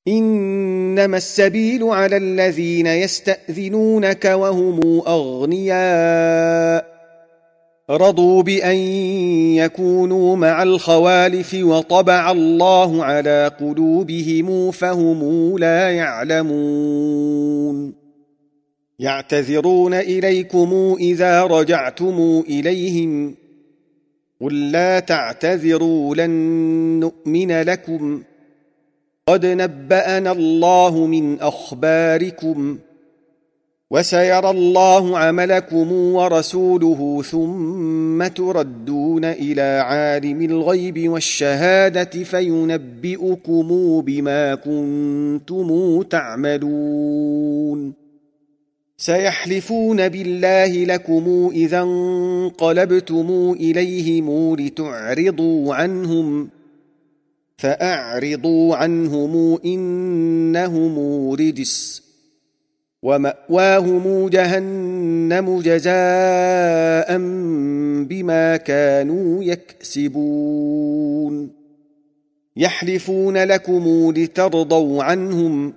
إنما السبيل على الذين يستأذنونك وهم أغنياء رضوا بأن يكونوا مع الخوالف وطبع الله على قلوبهم فهم لا يعلمون يعتذرون إليكم إذا رجعتم إليهم قل لا تعتذروا لن نؤمن لكم قد نبأنا الله من أخباركم وسيرى الله عملكم ورسوله ثم تردون إلى عالم الغيب والشهادة فينبئكم بما كنتم تعملون سيحلفون بالله لكم إذا انقلبتم إليهم لتعرضوا عنهم فأعرضوا عنهم إنهم رجس ومأواهم جهنم جزاء بما كانوا يكسبون يحلفون لكم لترضوا عنهم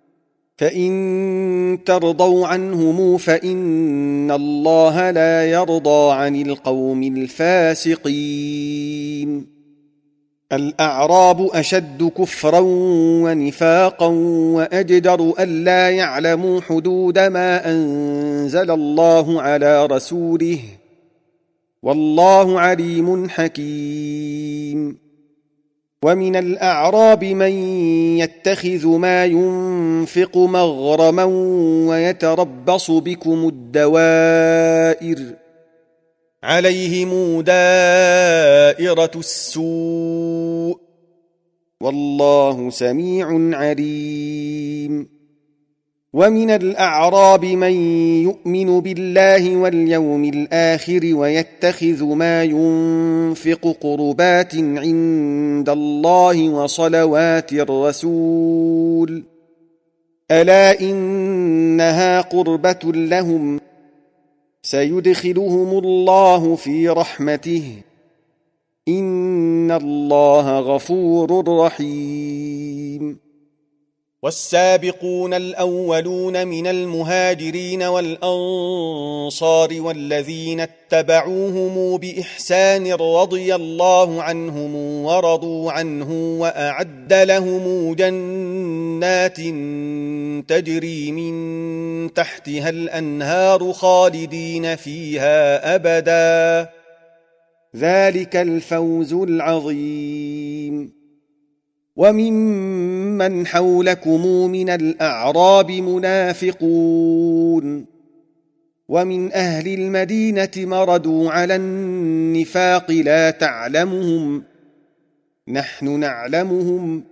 فإن ترضوا عنهم فإن الله لا يرضى عن القوم الفاسقين الأعراب أشد كفرا ونفاقا وأجدر ألا يعلموا حدود ما أنزل الله على رسوله والله عليم حكيم ومن الأعراب من يتخذ ما ينفق مغرما ويتربص بكم الدوائر عليهم دائرة السوء والله سميع عليم ومن الأعراب من يؤمن بالله واليوم الآخر ويتخذ ما ينفق قربات عند الله وصلوات الرسول ألا إنها قربة لهم سيدخلهم الله في رحمته إن الله غفور رحيم والسابقون الأولون من المهاجرين والأنصار والذين اتبعوهم بإحسان رضي الله عنهم ورضوا عنه وأعد لهم جنات تجري من تحتها الأنهار خالدين فيها أبدا ذلك الفوز العظيم وممن حولكم من الأعراب منافقون ومن أهل المدينة مردوا على النفاق لا تعلمهم نحن نعلمهم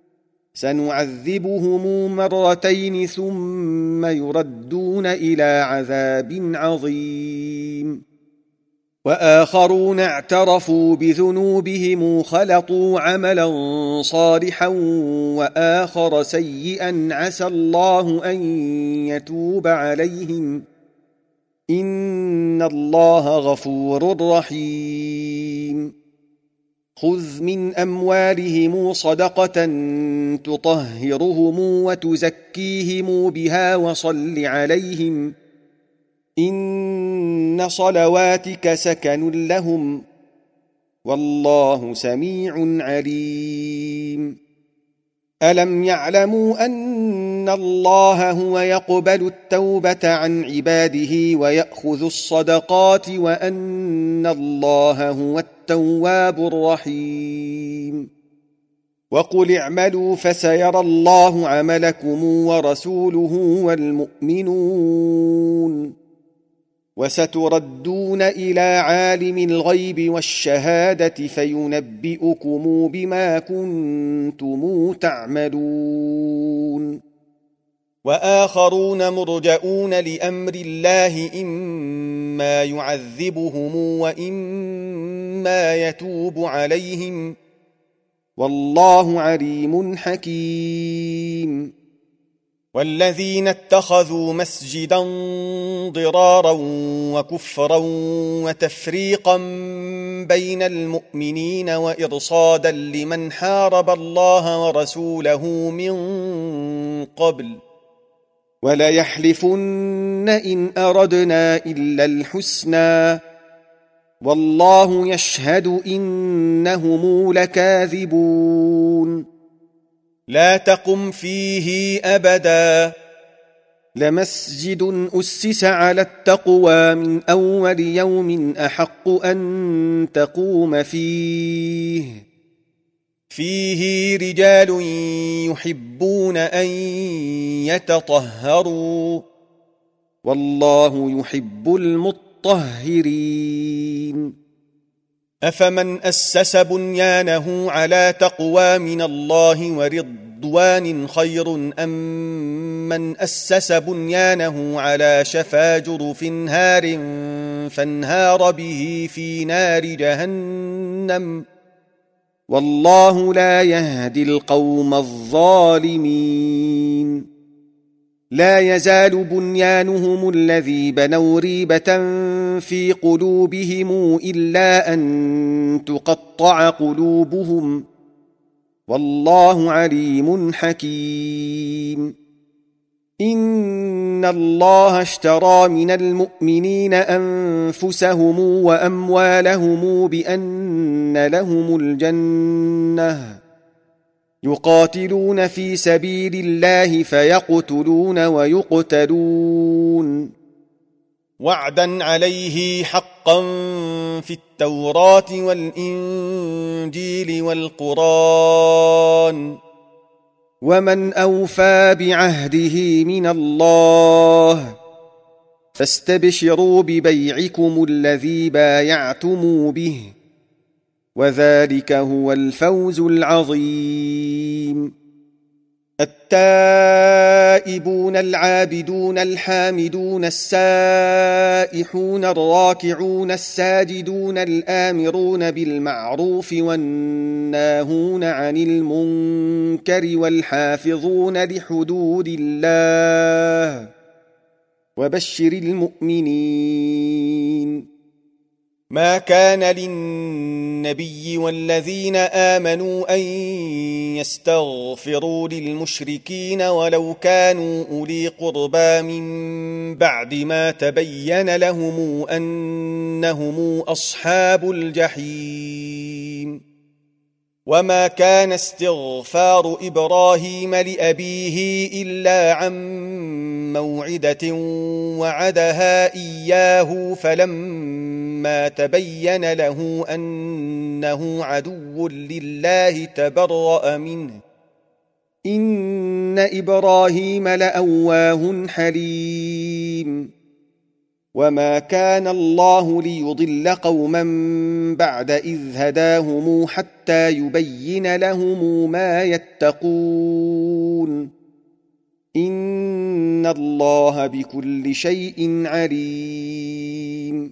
سنعذبهم مرتين ثم يردون إلى عذاب عظيم وآخرون اعترفوا بذنوبهم خلطوا عملا صالحا وآخر سيئا عسى الله أن يتوب عليهم إن الله غفور رحيم خذ من أموالهم صدقة تطهرهم وتزكيهم بها وصل عليهم إن صلواتك سكن لهم والله سميع عليم ألم يعلموا أن الله هو يقبل التوبة عن عباده ويأخذ الصدقات وأن الله هو التواب الرحيم وقل اعملوا فسيرى الله عملكم ورسوله والمؤمنون وستردون إلى عالم الغيب والشهادة فينبئكم بما كنتم تعملون وآخرون مرجؤون لأمر الله إما يعذبهم وإما يتوب عليهم والله عليم حكيم والذين اتخذوا مسجدا ضرارا وكفرا وتفريقا بين المؤمنين وإرصادا لمن حارب الله ورسوله من قبل وليحلفن إن أردنا إلا الحسنى والله يشهد إنهم لكاذبون لا تقم فيه أبدا لمسجد أسس على التقوى من أول يوم أحق أن تقوم فيه رجال يحبون أن يتطهروا والله يحب المطهرين أفمن أسس بنيانه على تقوى من الله ورضوان خير أم من أسس بنيانه على شفا جرف هار فانهار به في نار جهنم والله لا يهدي القوم الظالمين لا يزال بنيانهم الذي بنوا ريبة في قلوبهم إلا أن تقطع قلوبهم والله عليم حكيم إن الله اشترى من المؤمنين أنفسهم وأموالهم بأن لهم الجنة يقاتلون في سبيل الله فيقتلون ويقتلون وعدا عليه حقا في التوراة والإنجيل والقرآن ومن أوفى بعهده من الله فاستبشروا ببيعكم الذي بايعتم به وذلك هو الفوز العظيم التائبون العابدون الحامدون السائحون الراكعون الساجدون الآمرون بالمعروف والناهون عن المنكر والحافظون لحدود الله وبشر المؤمنين ما كان للنبي والذين آمنوا أن يستغفروا للمشركين ولو كانوا أولي قربى من بعد ما تبين لهم أنهم أصحاب الجحيم وما كان استغفار إبراهيم لأبيه إلا عن موعدة وعدها إياه فلما تبين له أنه عدو لله تبرأ منه إن إبراهيم لأواه حليم وما كان الله ليضل قوما بعد إذ هداهم حتى يبين لهم ما يتقون إن الله بكل شيء عليم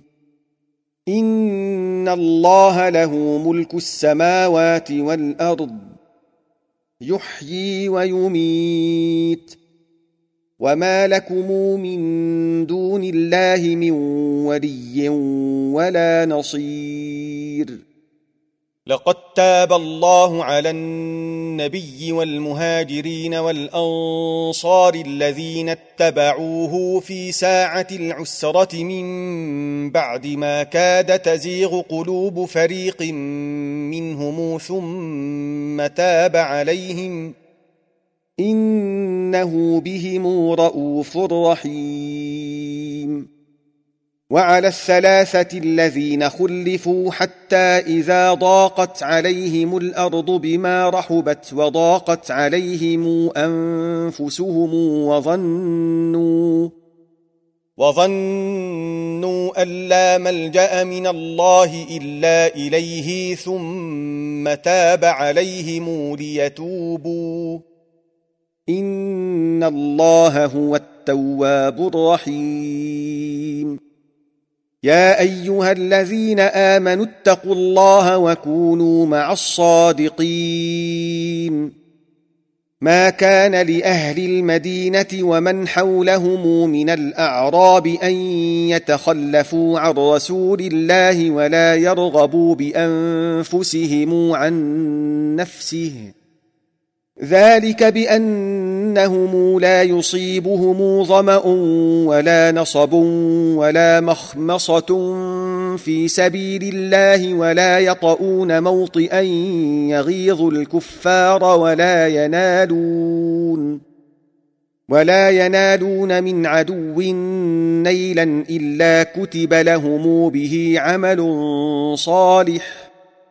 إن الله له ملك السماوات والأرض يحيي ويميت وما لكم من دون الله من ولي ولا نصير لقد تاب الله على النبي والمهاجرين والأنصار الذين اتبعوه في ساعة العسرة من بعد ما كاد تزيغ قلوب فريق منهم ثم تاب عليهم إنه بهم رءوف رحيم وعلى الثلاثة الذين خلفوا حتى إذا ضاقت عليهم الأرض بما رحبت وضاقت عليهم أنفسهم وظنوا أن لا ملجأ من الله إلا إليه ثم تاب عليهم ليتوبوا إن الله هو التواب الرحيم يا أيها الذين آمنوا اتقوا الله وكونوا مع الصادقين ما كان لأهل المدينة ومن حولهم من الأعراب أن يتخلفوا عن رسول الله ولا يرغبوا بأنفسهم عن نفسه، ذلك بأنهم لا يصيبهم ظمأ ولا نصب ولا مخمصة في سبيل الله ولا يطؤون موطئا يغيظ الكفار ولا ينالون من عدو نيلا إلا كتب لهم به عمل صالح،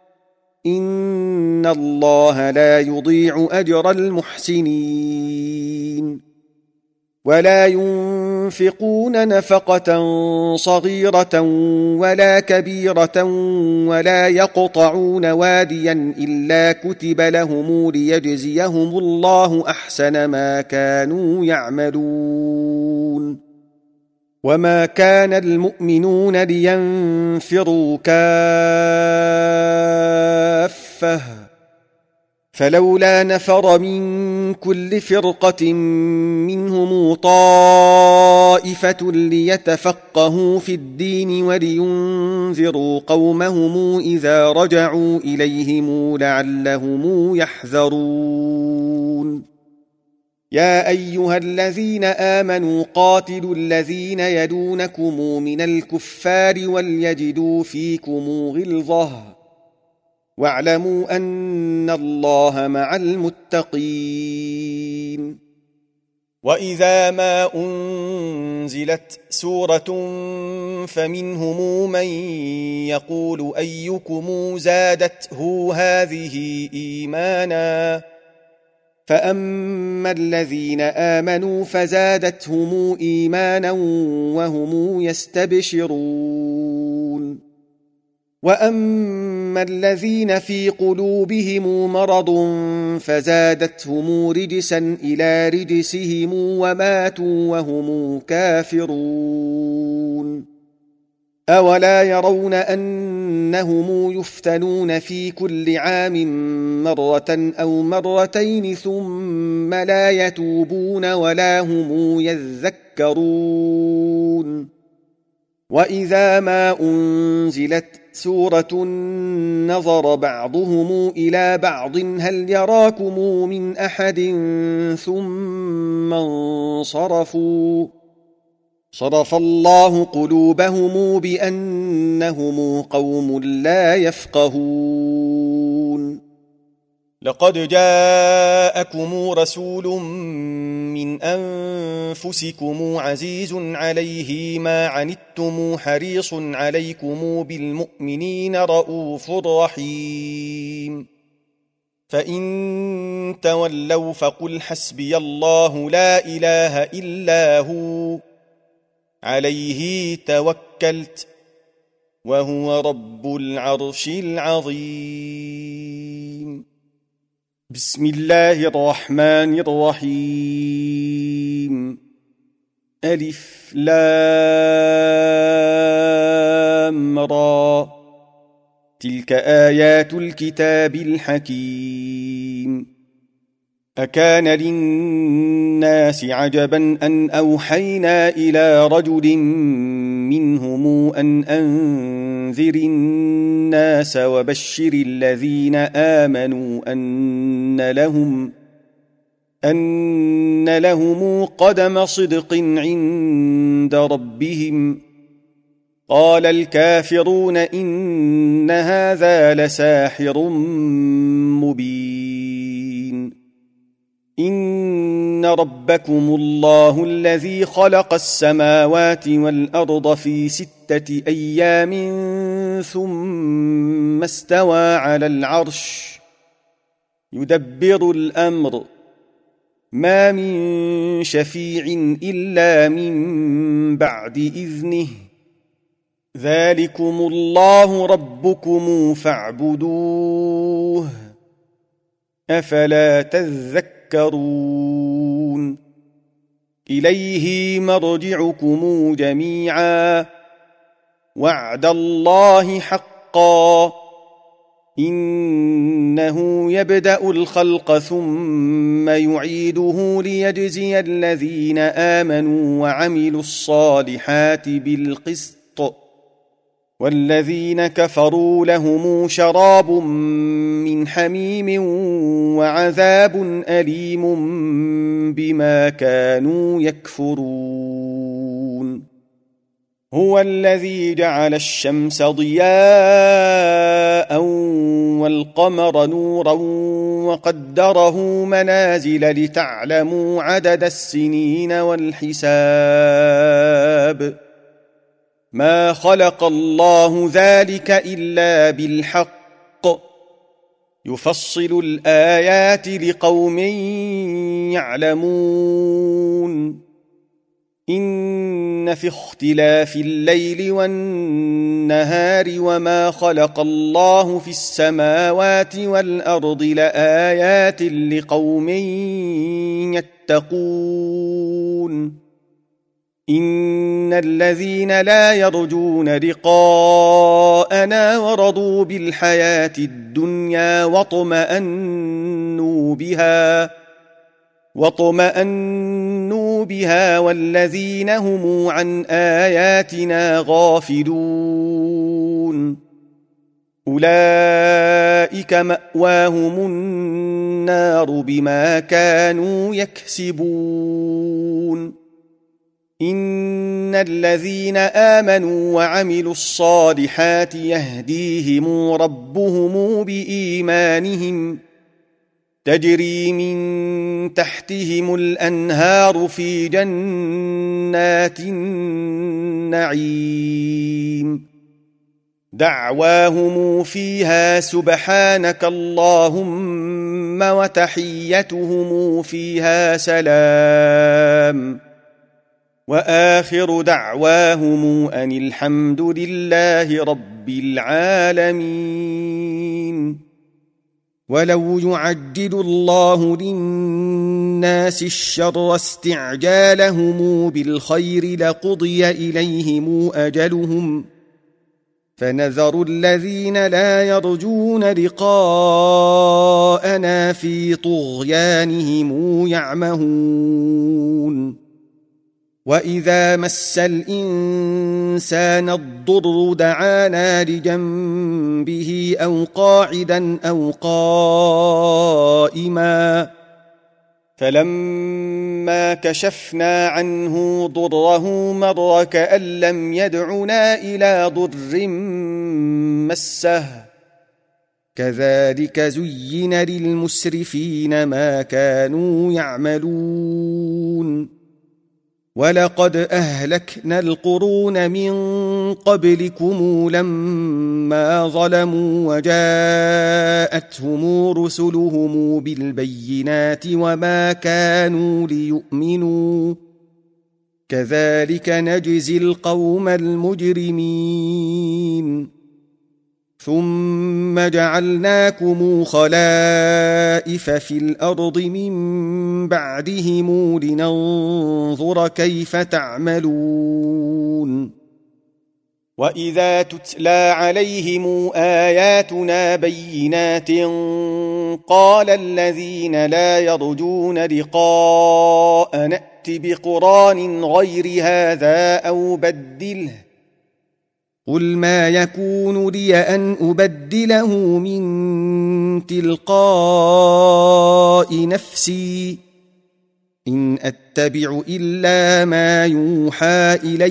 إن الله لا يضيع أجر المحسنين. ولا ينفقون نفقة صغيرة ولا كبيرة ولا يقطعون واديا إلا كتب لهم ليجزيهم الله أحسن ما كانوا يعملون. وما كان المؤمنون لينفروا كافة، فلولا نفر من كل فرقة منهم طائفة ليتفقهوا في الدين ولينذروا قومهم إذا رجعوا إليهم لعلهم يحذرون. يا أيها الذين آمنوا قاتلوا الذين يلونكم من الكفار وليجدوا فيكم غلظة واعلموا أن الله مع المتقين. وإذا ما أنزلت سورة فمنهم من يقول أيكم زادته هذه إيمانا، فأما الذين آمنوا فزادتهم إيمانا وهم يستبشرون. وأما الذين في قلوبهم مرض فزادتهم رجسا إلى رجسهم وماتوا وهم كافرون. أولا يرون أنهم يفتنون في كل عام مرة أو مرتين ثم لا يتوبون ولا هم يذكرون. وإذا ما أنزلت سورة نظر بعضهم إلى بعض هل يراكم من أحد ثم انصرفوا، صرف الله قلوبهم بأنهم قوم لا يفقهون. لقد جاءكم رسول من أنفسكم عزيز عليه ما عنتم حريص عليكم بالمؤمنين رؤوف رحيم. فإن تولوا فقل حسبي الله لا إله إلا هو عليه توكلت وهو رب العرش العظيم. بسم الله الرحمن الرحيم. ألف لام را، تلك آيات الكتاب الحكيم. أكان للناس عجبا أن أوحينا إلى رجل منهم أن أنذر الناس وبشر الذين آمنوا أن لهم قدم صدق عند ربهم. قال الكافرون إن هذا لساحر مبين. إن ربكم الله الذي خلق السماوات والأرض في 6 أيام ثم استوى على العرش يدبر الأمر، ما من شفيع إلا من بعد إذنه، ذلكم الله ربكم فاعبدوه، أفلا تذكرون. إليه مرجعكم جميعا، وعد الله حقا، إنه يبدأ الخلق ثم يعيده ليجزي الذين آمنوا وعملوا الصالحات بالقسط والذين كفروا لهم شراب من حميم وعذاب أليم بما كانوا يكفرون هو الذي جعل الشمس ضياء والقمر نورا وقدره منازل لتعلموا عدد السنين والحساب ما خلق الله ذلك إلا بالحق يفصل الآيات لقوم يعلمون إن في اختلاف الليل والنهار وما خلق الله في السماوات والأرض لآيات لقوم يتقون إن الذين لا يرجون لقاءنا ورضوا بالحياة الدنيا واطمأنوا بها والذين هم عن آياتنا غافلون أولئك مأواهم النار بما كانوا يكسبون إن الذين آمنوا وعملوا الصالحات يهديهم ربهم بإيمانهم تجري من تحتهم الأنهار في جنات النعيم دعواهم فيها سبحانك اللهم وتحيتهم فيها سلام وآخر دعواهم أن الحمد لله رب العالمين ولو يعجل الله للناس الشر استعجالهم بالخير لقضي إليهم أجلهم فنذر الذين لا يرجون لقاءنا في طغيانهم يعمهون وإذا مس الإنسان الضر دعانا لجنبه أو قاعدا أو قائما فلما كشفنا عنه ضره مر كأن لم يدعنا إلى ضر مسه كذلك زين للمسرفين ما كانوا يعملون ولقد أهلكنا القرون من قبلكم لما ظلموا وجاءتهم رسلهم بالبينات وما كانوا ليؤمنوا كذلك نجزي القوم المجرمين ثم جعلناكم خلائف في الأرض من بعدهم لننظر كيف تعملون وإذا تتلى عليهم آياتنا بينات قال الذين لا يرجون لقاء نأت بقرآن غير هذا أو بدله قل ما يكون لي أن أبدله من تلقاء نفسي إن أتبع إلا ما يوحى إلي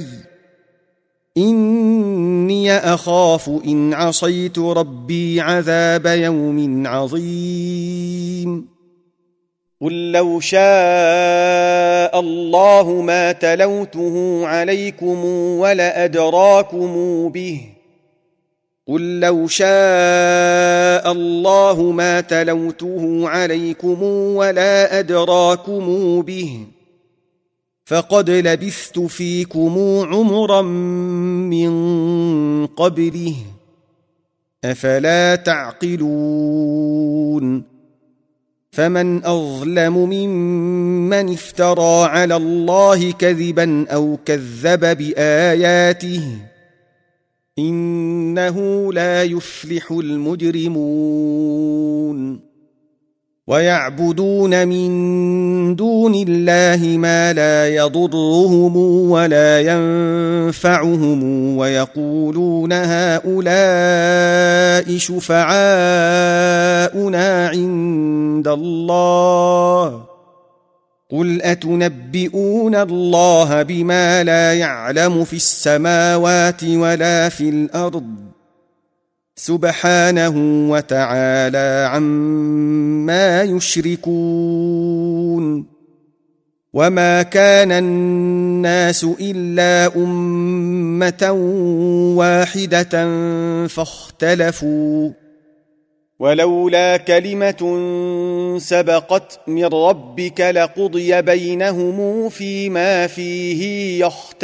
إني أخاف إن عصيت ربي عذاب يوم عظيم قل لو شاء الله ما تلوته عليكم ولأدراكم به قل لو شاء الله ما تلوته عليكم ولا أدراكم به فقد لبثت فيكم عمرا من قبله أفلا تعقلون فمن أظلم ممن افترى على الله كذبا أو كذب بآياته إنه لا يفلح المجرمون ويعبدون من دون الله ما لا يضرهم ولا ينفعهم ويقولون هؤلاء شفعاؤنا عند الله قل أتنبئون الله بما لا يعلم في السماوات ولا في الأرض سبحانه وتعالى عما يشركون وما كان الناس إلا أمة واحدة فاختلفوا ولولا كلمة سبقت من ربك لقضي بينهم فيما فيه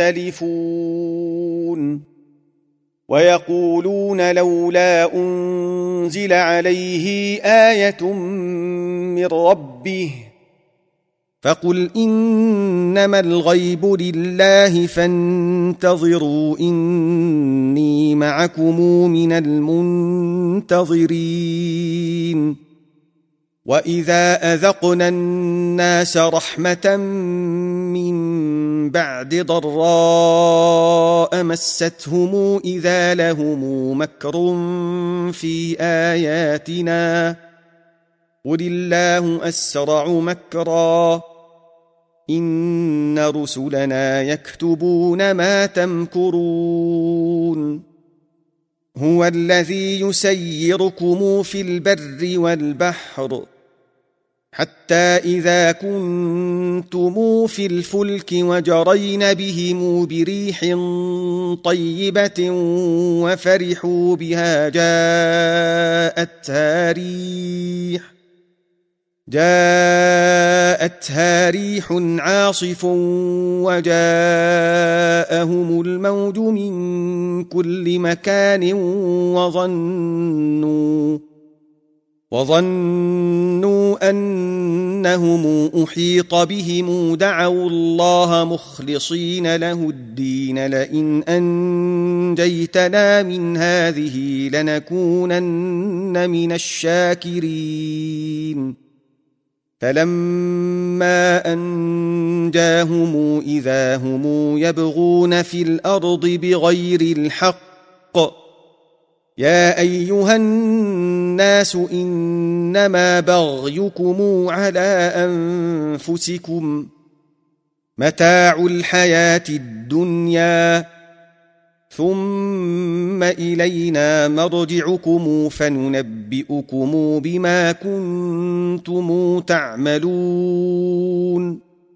يختلفون ويقولون لولا أنزل عليه آية من ربه فقل إنما الغيب لله فانتظروا إني معكم من المنتظرين وإذا أذقنا الناس رحمة من بعد ضراء مستهم إذا لهم مكر في آياتنا قل الله أسرع مكرا إن رسلنا يكتبون ما تمكرون هو الذي يسيركم في البر والبحر حتى إذا كنتم في الفلك وجرين بهم بريح طيبة وفرحوا بها جاءتها ريح عاصف وجاءهم الموج من كل مكان وظنوا أنهم أحيط بهم دعوا الله مخلصين له الدين لئن أنجيتنا من هذه لنكونن من الشاكرين فلما أنجاهم إذا هم يبغون في الأرض بغير الحق يا أيها الناس إنما بغيكم على أنفسكم متاع الحياة الدنيا ثم إلينا مرجعكم فننبئكم بما كنتم تعملون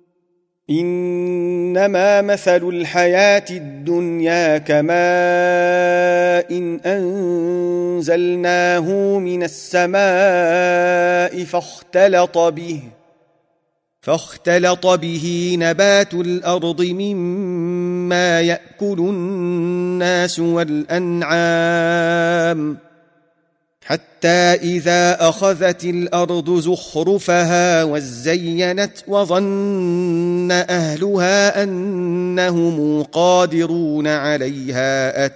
إنما مثل الحياة الدنيا كماء إن أنزلناه من السماء فاختلط به نبات الأرض مما يأكل الناس والأنعام حتى إذا أخذت الأرض زخرفها وزينت وظن أهلها أنهم قادرون عليها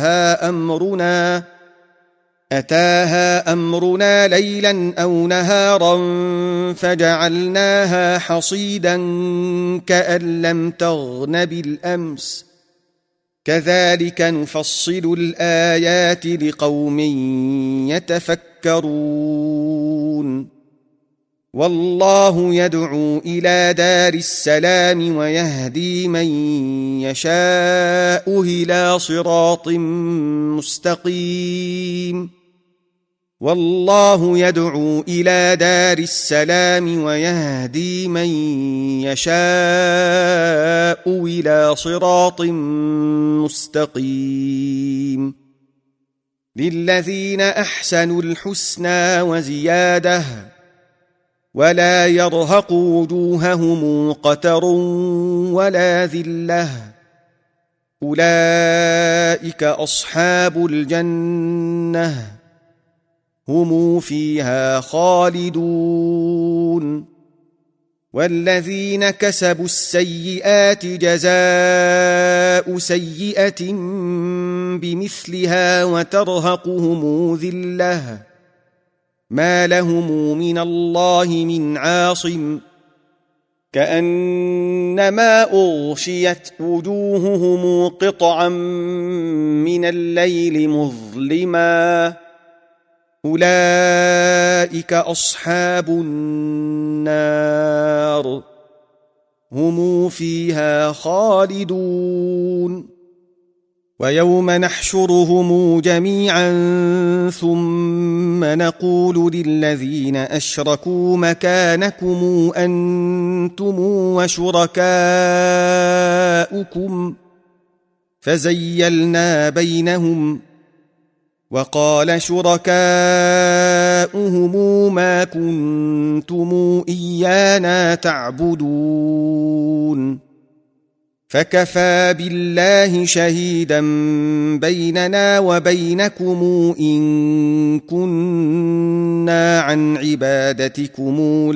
أتاها أمرنا ليلا أو نهارا فجعلناها حصيدا كأن لم تغن بالأمس كذلك نفصل الآيات لقوم يتفكرون والله يدعو إلى دار السلام ويهدي من يشاء إلى صراط مستقيم والله يدعو إلى دار السلام ويهدي من يشاء إلى صراط مستقيم للذين أحسنوا الحسنى وزيادة ولا يرهق وجوههم قتر ولا ذلة أولئك أصحاب الجنة هم فيها خالدون والذين كسبوا السيئات جزاء سيئة بمثلها وترهقهم ذلة ما لهم من الله من عاصم كأنما أغشيت وجوههم قطعا من الليل مظلما أولئك أصحاب النار هم فيها خالدون ويوم نحشرهم جميعا ثم نقول للذين أشركوا مكانكم أنتم وشركاؤكم فزيلنا بينهم وقال شركاؤهم ما كنتم إيانا تعبدون فكفى بالله شهيدا بيننا وبينكم إن كنا عن عبادتكم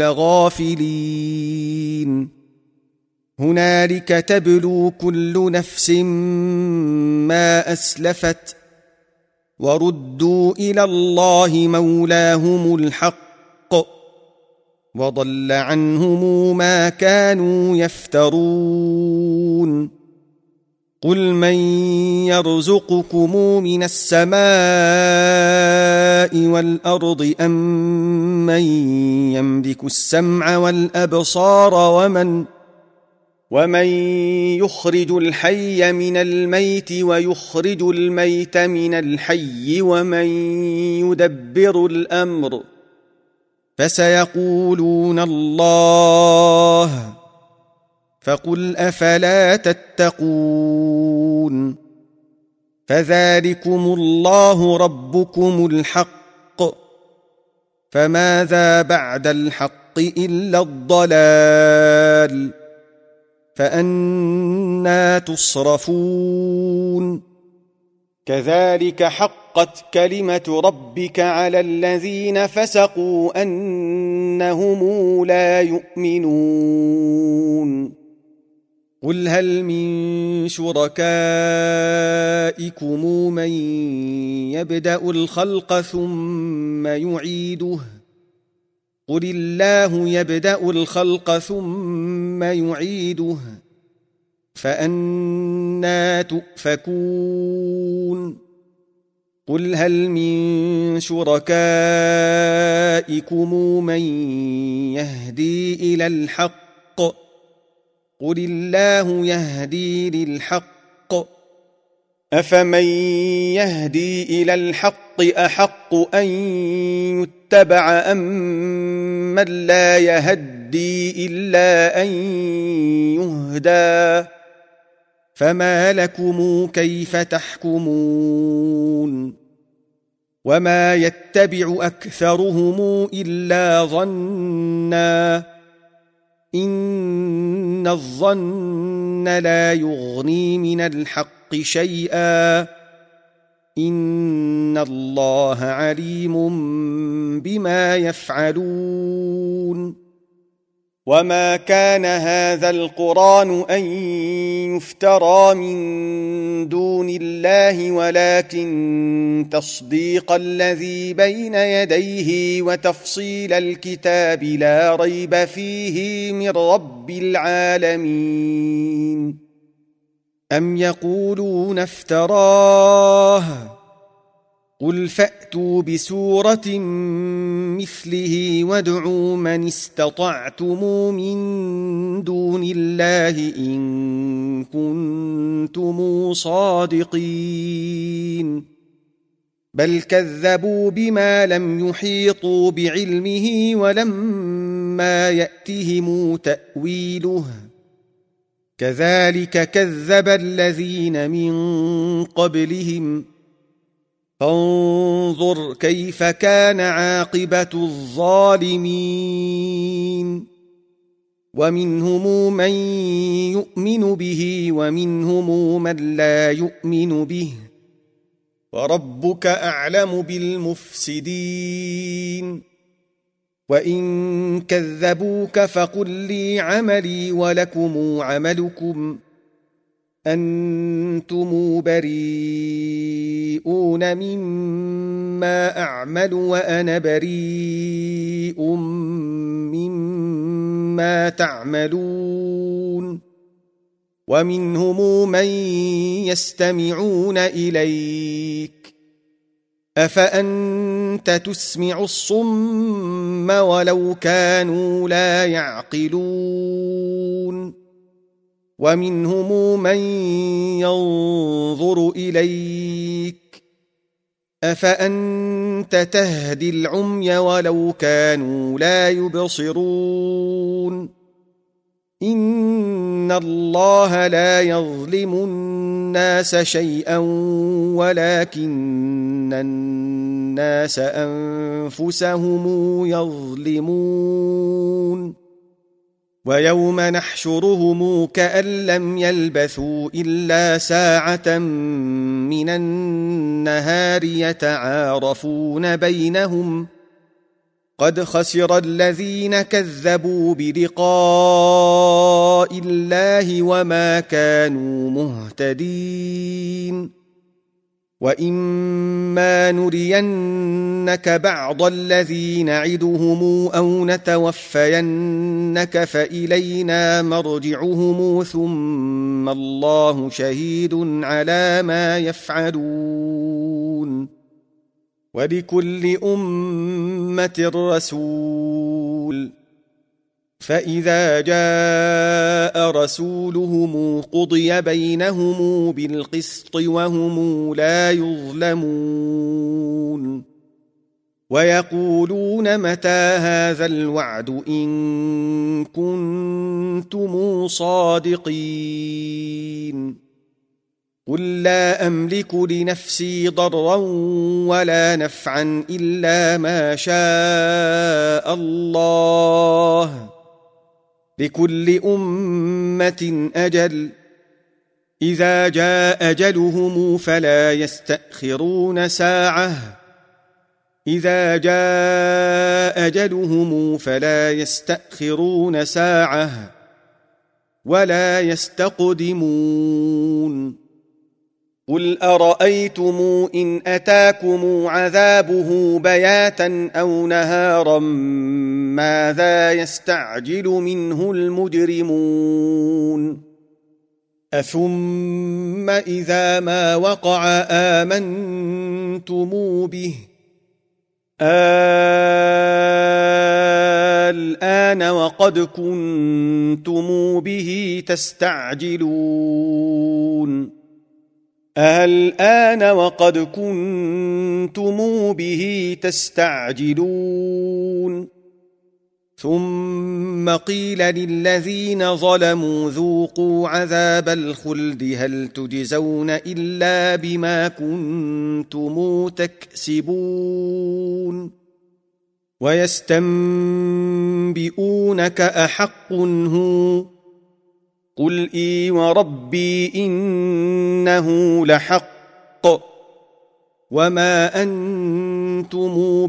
لغافلين هنالك تبلو كل نفس ما أسلفت وردوا إلى الله مولاهم الحق وضل عنهم ما كانوا يفترون قل من يرزقكم من السماء والأرض أم من يملك السمع والأبصار ومن يخرج الحي من الميت ويخرج الميت من الحي ومن يدبر الأمر فسيقولون الله فقل أفلا تتقون فذلكم الله ربكم الحق فماذا بعد الحق إلا الضلال فأنى تصرفون كذلك حقت كلمة ربك على الذين فسقوا أنهم لا يؤمنون قل هل من شركائكم من يبدأ الخلق ثم يعيده قل الله يبدأ الخلق ثم يعيده فأنى تؤفكون قل هل من شركائكم من يهدي إلى الحق قل الله يهدي للحق أفمن يهدي إلى الحق أحق أن يتبع أم من لا يهدي إلا أن يهدى فما لكم كيف تحكمون وما يتبع أكثرهم إلا ظنا إن الظن لا يغني من الحق شيئا إن الله عليم بما يفعلون وما كان هذا القرآن أن يفترى من دون الله ولكن تصديق الذي بين يديه وتفصيل الكتاب لا ريب فيه من رب العالمين أم يقولون افتراه قل فأتوا بسورة مثله وادعوا من استطعتم من دون الله إن كنتم صادقين بل كذبوا بما لم يحيطوا بعلمه ولما يأتهم تأويله كذلك كذب الذين من قبلهم فانظر كيف كان عاقبة الظالمين ومنهم من يؤمن به ومنهم من لا يؤمن به وربك أعلم بالمفسدين وإن كذبوك فقل لي عملي ولكم عملكم أنتم بريئون مما أعمل وأنا بريء مما تعملون ومنهم من يستمعون إليك أفأنت تسمع الصم ولو كانوا لا يعقلون ومنهم من ينظر إليك أفأنت تهدي العمي ولو كانوا لا يبصرون إن الله لا يظلم الناس شيئا ولكن الناس أنفسهم يظلمون ويوم نحشرهم كأن لم يلبثوا إلا ساعة من النهار يتعارفون بينهم قد خسر الذين كذبوا بلقاء الله وما كانوا مهتدين وإما نرينك بعض الذي نعدهم أو نتوفينك فإلينا مرجعهم ثم الله شهيد على ما يفعلون ولكل أمة رسول فإذا جاء رسولهم قضي بينهم بالقسط وهم لا يظلمون ويقولون متى هذا الوعد إن كنتم صادقين قل لا أملك لنفسي ضرا ولا نفعا إلا ما شاء الله لكل أمة أجل إذا جاء أجلهم فلا يستأخرون ساعة إذا جاء أجلهم فلا يستأخرون ساعة ولا يستقدمون قل أرأيتم إن أتاكم عذابه بياتا أو نهارا ماذا يستعجل منه المجرمون أثم إذا ما وقع آمنتم به الآن وقد كنتم به تستعجلون الآن وقد كنتم به تستعجلون ثم قيل للذين ظلموا ذوقوا عذاب الخلد هل تجزون إلا بما كنتم تكسبون ويستنبئونك أحق هو قل إي وربي إنه لحق وما أنتم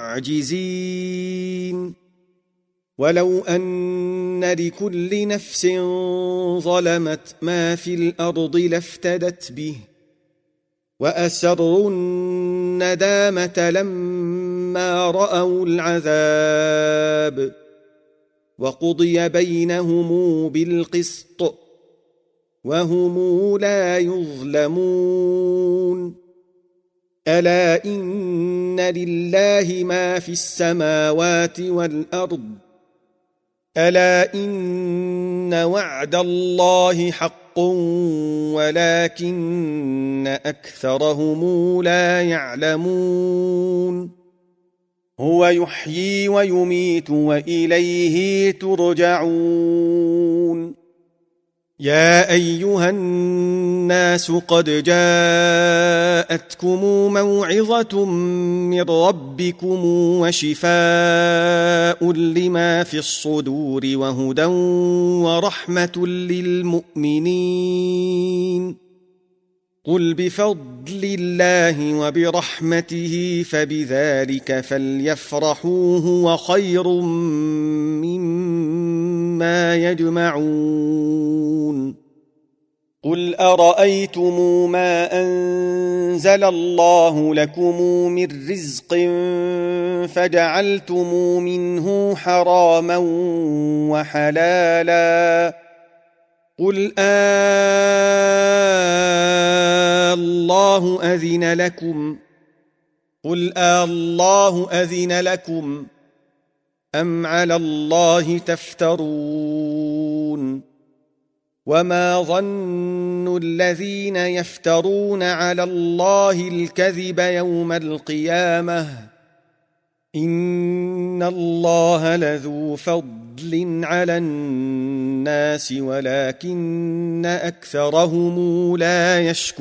بمعجزين ولو أن لكل نفس ظلمت ما في الأرض لافتدت به وأسروا الندامة لما رأوا العذاب وقضي بينهم بالقسط وهم لا يظلمون ألا إن لله ما في السماوات والأرض ألا إن وعد الله حق ولكن أكثرهم لا يعلمون هو يحيي ويميت وإليه ترجعون يا أيها الناس قد جاءتكم موعظة من ربكم وشفاء لما في الصدور وهدى ورحمة للمؤمنين قل بفضل الله وبرحمته فبذلك فليفرحوا هو خير مما يجمعون قل أرأيتم ما أنزل الله لكم من رزق فجعلتم منه حراما وحلالا قل الله أذن لكم أم على الله تفترون وما ظن الذين يفترون على الله الكذب يوم القيامة إن الله لذو فضل على الناس ولكن أكثرهم لا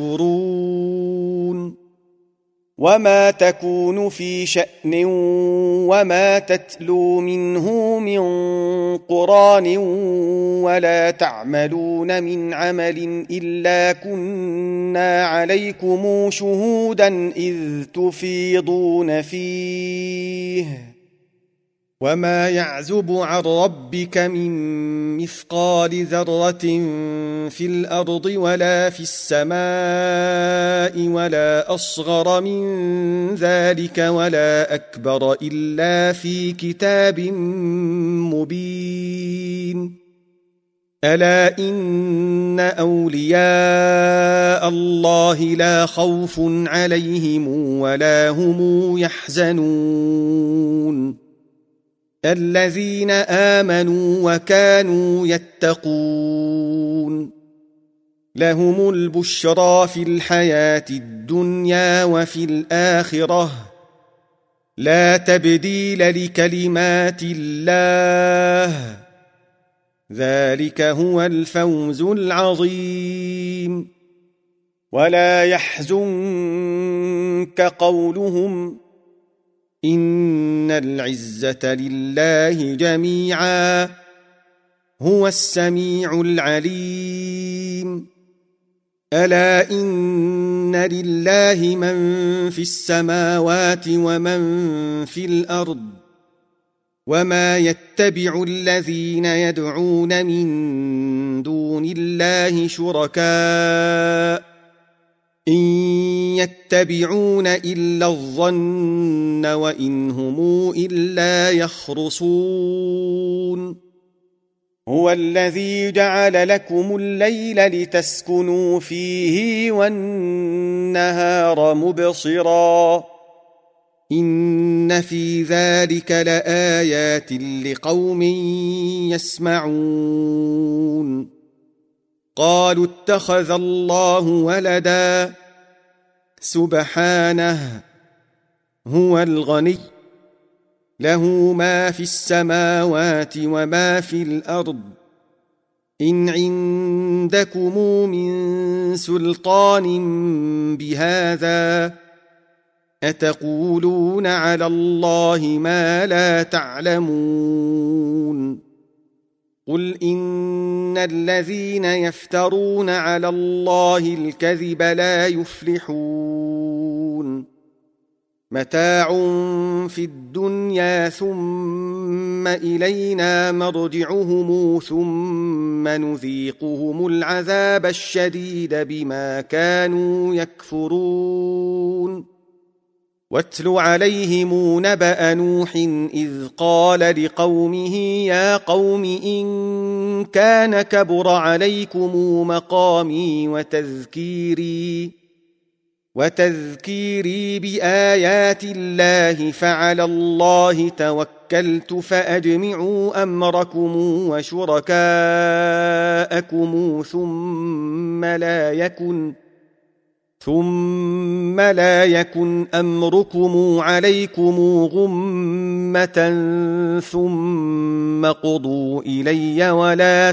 يشكرون وما تكون في شأن وما تتلو منه من قرآن ولا تعملون من عمل إلا كنا عليكم شهودا إذ تفيضون فيه وما يعزب عن ربك من مثقال ذرة في الأرض ولا في السماء ولا أصغر من ذلك ولا أكبر إلا في كتاب مبين ألا إن أولياء الله لا خوف عليهم ولا هم يحزنون الذين آمنوا وكانوا يتقون لهم البشرى في الحياة الدنيا وفي الآخرة لا تبديل لكلمات الله ذلك هو الفوز العظيم ولا يحزنك قولهم إن العزة لله جميعا هو السميع العليم ألا إن لله من في السماوات ومن في الأرض وما يتبع الذين يدعون من دون الله شركاء إن يتبعون إلا الظن وإن هم إلا يخرصون هو الذي جعل لكم الليل لتسكنوا فيه والنهار مبصرا إن في ذلك لآيات لقوم يسمعون قالوا اتخذ الله ولدا سبحانه هو الغني له ما في السماوات وما في الأرض إن عندكم من سلطان بهذا أتقولون على الله ما لا تعلمون قل إن الذين يفترون على الله الكذب لا يفلحون متاع في الدنيا ثم إلينا مرجعهم ثم نذيقهم العذاب الشديد بما كانوا يكفرون واتل عليهم نبأ نوح إذ قال لقومه يا قوم إن كان كبر عليكم مقامي وتذكيري بآيات الله فعلى الله توكلت فأجمعوا أمركم وشركاءكم ثم لا يكن أمركم عليكم غمة ثم قضوا إلي ولا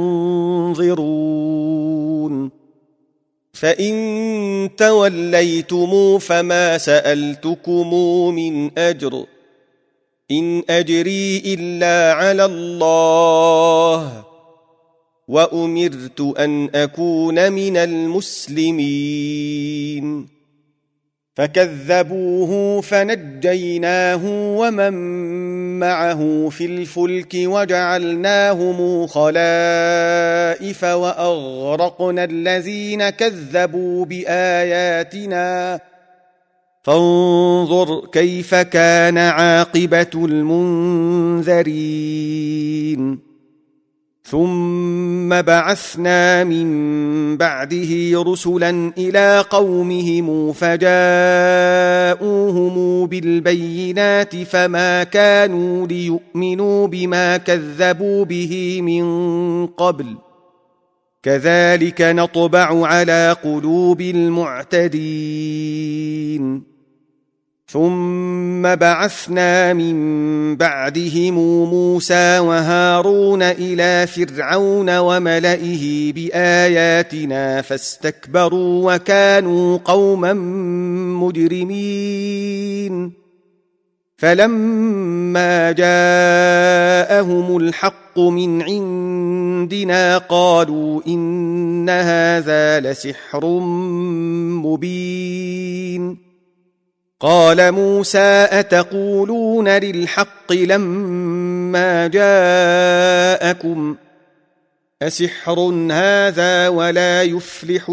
تنظرون فإن توليتم فما سألتكم من أجر إن أجري إلا على الله وأمرت أن أكون من المسلمين فكذبوه فنجيناه ومن معه في الفلك وجعلناهم خلائف الطوائف وأغرقنا الذين كذبوا بآياتنا فانظر كيف كان عاقبة المنذرين ثم بعثنا من بعده رسلا إلى قومهم فجاءوهم بالبينات فما كانوا ليؤمنوا بما كذبوا به من قبل كذلك نطبع على قلوب المعتدين ثم بعثنا من بعدهم موسى وهارون إلى فرعون وملئه بآياتنا فاستكبروا وكانوا قوما مجرمين فلما جاءهم الحق من عندنا قالوا إن هذا لسحر مبين قال موسى أتقولون للحق لما جاءكم أسحر هذا ولا يفلح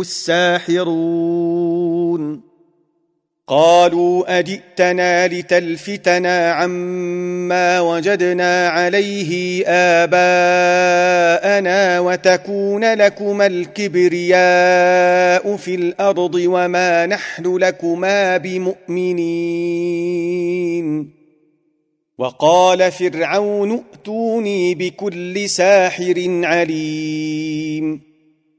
الساحرون قالوا أجئتنا لتلفتنا عما وجدنا عليه آباءنا وتكون لكما الكبرياء في الأرض وما نحن لكما بمؤمنين وقال فرعون ائتوني بكل ساحر عليم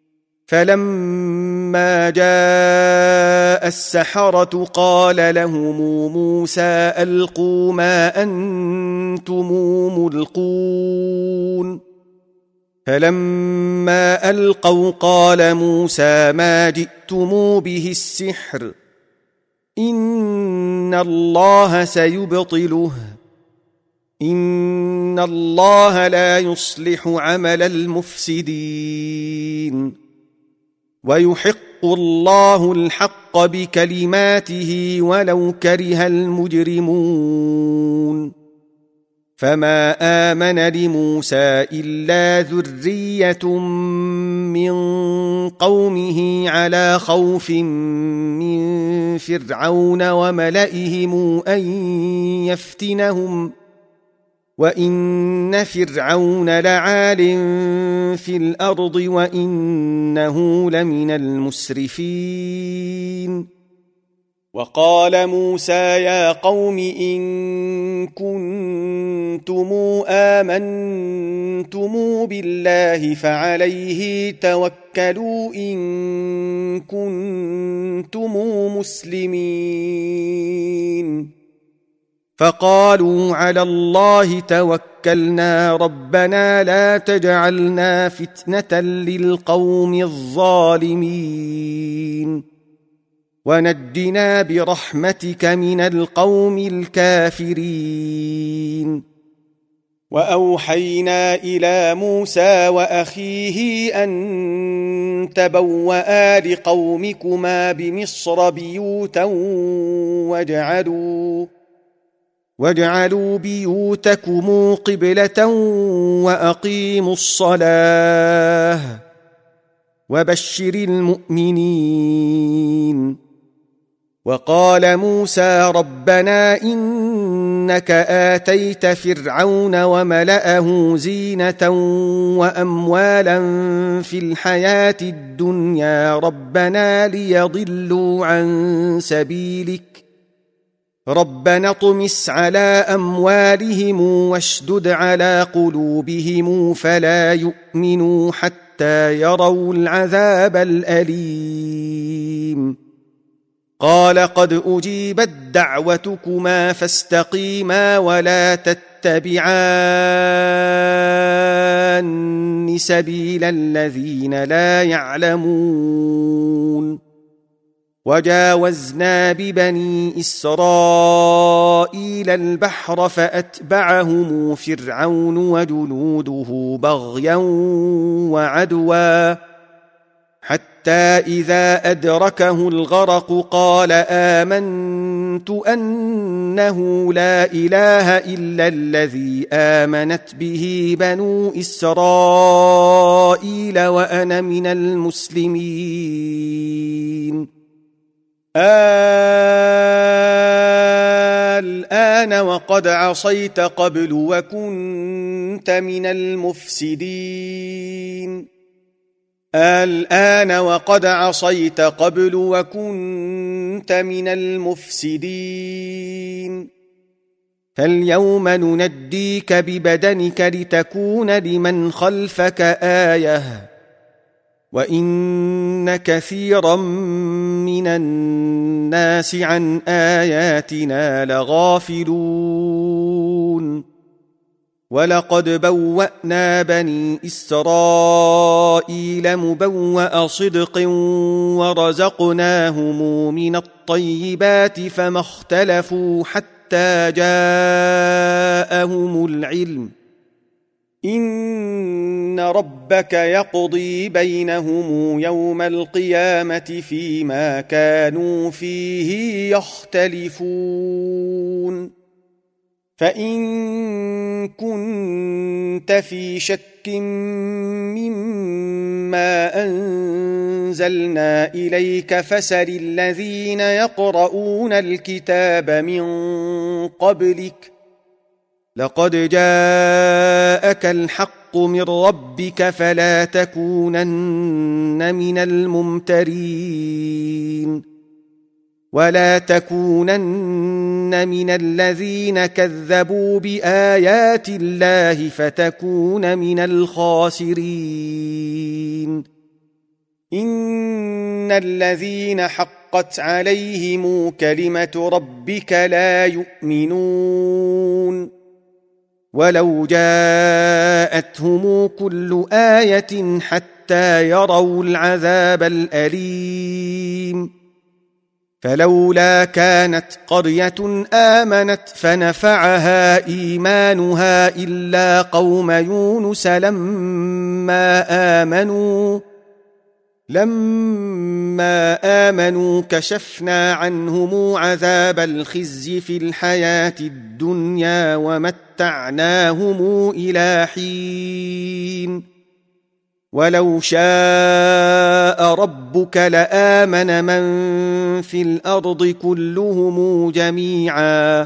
فلما جاء السحرة قال لهم موسى ألقوا ما أنتم ملقون فلما ألقوا قال موسى ما جئتم به السحر إن الله سيبطله إن الله لا يصلح عمل المفسدين ويحق الله الحق بكلماته ولو كره المجرمون فما آمن لموسى إلا ذرية من قومه على خوف من فرعون وملئهم أن يفتنهم وإن فرعون لعال في الأرض وإنه لمن المسرفين وقال موسى يا قوم إن كنتم آمنتم بالله فعليه توكلوا إن كنتم مسلمين فقالوا على الله توكلنا ربنا لا تجعلنا فتنة للقوم الظالمين ونجنا برحمتك من القوم الكافرين وأوحينا إلى موسى وأخيه أن تبوأ لقومكما بمصر بيوتا واجعلوا بيوتكم قبلة وأقيموا الصلاة وبشر المؤمنين وقال موسى ربنا إنك آتيت فرعون وملأه زينة وأموالا في الحياة الدنيا ربنا ليضلوا عن سبيلك ربنا اطمس على أموالهم واشدد على قلوبهم فلا يؤمنوا حتى يروا العذاب الأليم قال قد أجيبت دعوتكما فاستقيما ولا تتبعان سبيل الذين لا يعلمون وجاوزنا ببني إسرائيل البحر فأتبعهم فرعون وجنوده بغيا وعدوا حتى إذا أدركه الغرق قال آمنت أنه لا إله إلا الذي آمنت به بنو إسرائيل وأنا من المسلمين. الآن وقد عصيت قبل وكنت من المفسدين. الآن وقد عصيت قبل وكنت من المفسدين. فاليوم ننجيك ببدنك لتكون لمن خلفك آية وإن كثيرا من الناس عن آياتنا لغافلون. ولقد بوأنا بني إسرائيل مبوأ صدق ورزقناهم من الطيبات فما اختلفوا حتى جاءهم العلم. إن ربك يقضي بينهم يوم القيامة فيما كانوا فيه يختلفون. فإن كنت في شك مما أنزلنا إليك فسل الذين يقرؤون الكتاب من قبلك لقد جاءك الحق من ربك فلا تكونن من الممترين. ولا تكونن من الذين كذبوا بآيات الله فتكون من الخاسرين. إن الذين حقت عليهم كلمة ربك لا يؤمنون. ولو جاءتهم كل آية حتى يروا العذاب الأليم. فلولا كانت قرية آمنت فنفعها إيمانها إلا قوم يونس لما آمنوا كشفنا عنهم عذاب الخزي في الحياة الدنيا ومتعناهم إلى حين. ولو شاء ربك لآمن من في الأرض كلهم جميعا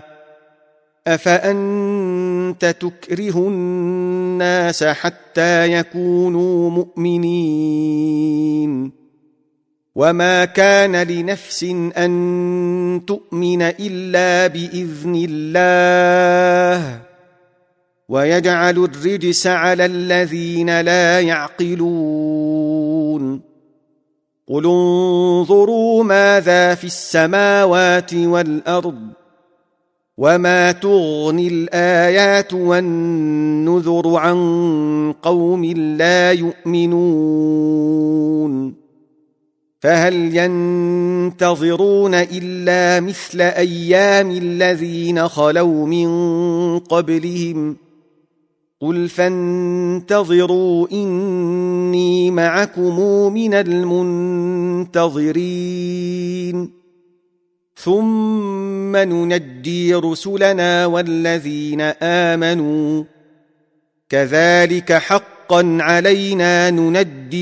أفأنت تكره الناس حتى يكونوا مؤمنين. وما كان لنفس أن تؤمن إلا بإذن الله ويجعل الرجس على الذين لا يعقلون. قل انظروا ماذا في السماوات والأرض وما تغني الآيات والنذر عن قوم لا يؤمنون. فهل ينتظرون إلا مثل أيام الذين خلوا من قبلهم قل فانتظروا إني معكم من المنتظرين. ثم ننجي رسلنا والذين آمنوا كذلك حقا علينا ننجي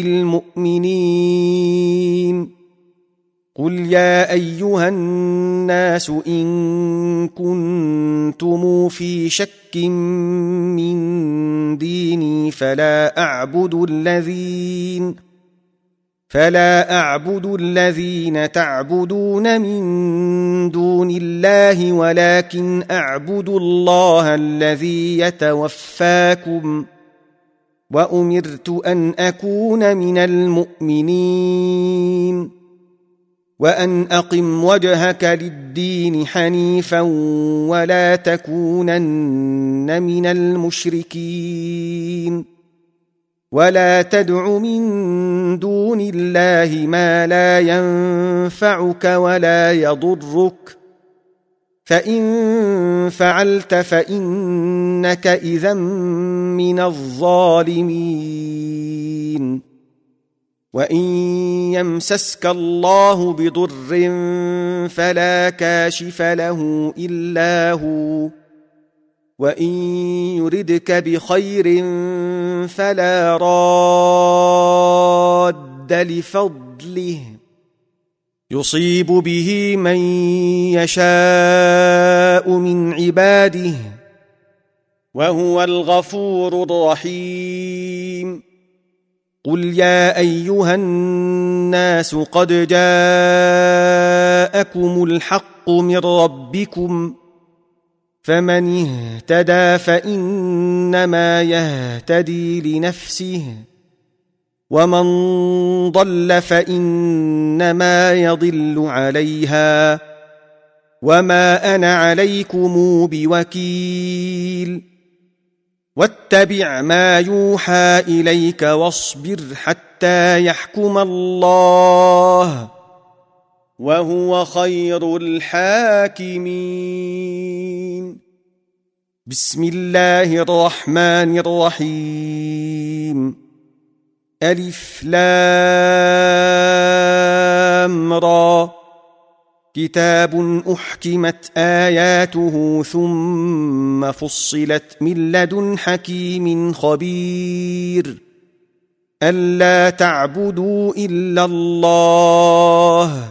المؤمنين. قل يا أيها الناس إن كنتم في شك من ديني فلا أعبد الذين تعبدون من دون الله ولكن أعبد الله الذي يتوفاكم وأمرت أن أكون من المؤمنين. وأن أقم وجهك للدين حنيفا ولا تكونن من المشركين. ولا تدع من دون الله ما لا ينفعك ولا يضرك فإن فعلت فإنك إذا من الظالمين. وإن يمسسك الله بضر فلا كاشف له إلا هو وإن يردك بخير فلا راد لفضله يصيب به من يشاء من عباده وهو الغفور الرحيم قل يا أيها الناس قد جاءكم الحق من ربكم فمن اهتدى فإنما يهتدي لنفسه ومن ضل فإنما يضل عليها وما أنا عليكم بوكيل واتبع ما يوحى إليك واصبر حتى يحكم الله وهو خير الحاكمين بسم الله الرحمن الرحيم ألف لام را كتاب أحكمت آياته ثم فصلت من لدن حكيم خبير ألا تعبدوا إلا الله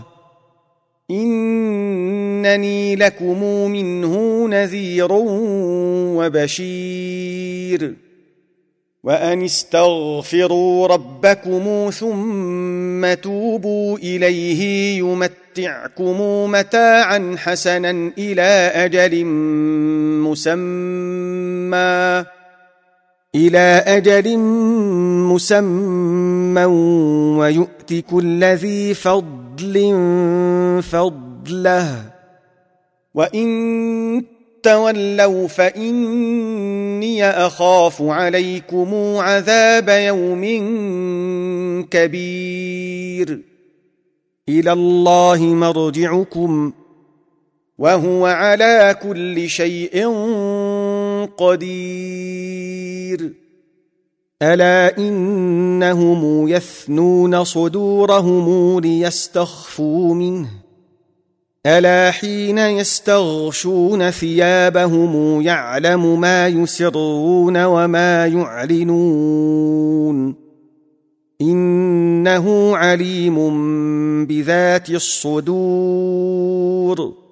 إنني لكم منه نذير وبشير وأن استغفروا ربكم ثم توبوا إليه يمتعكم متاعا حسنا إلى أجل مسمى ويؤت كل ذي فضل فضله وإن تولوا فإني أخاف عليكم عذاب يوم كبير إلى الله مرجعكم وهو على كل شيء قدير ألا إنهم يثنون صدورهم ليستخفوا منه ألا حين يستغشون ثيابهم يعلم ما يسرون وما يعلنون إنه عليم بذات الصدور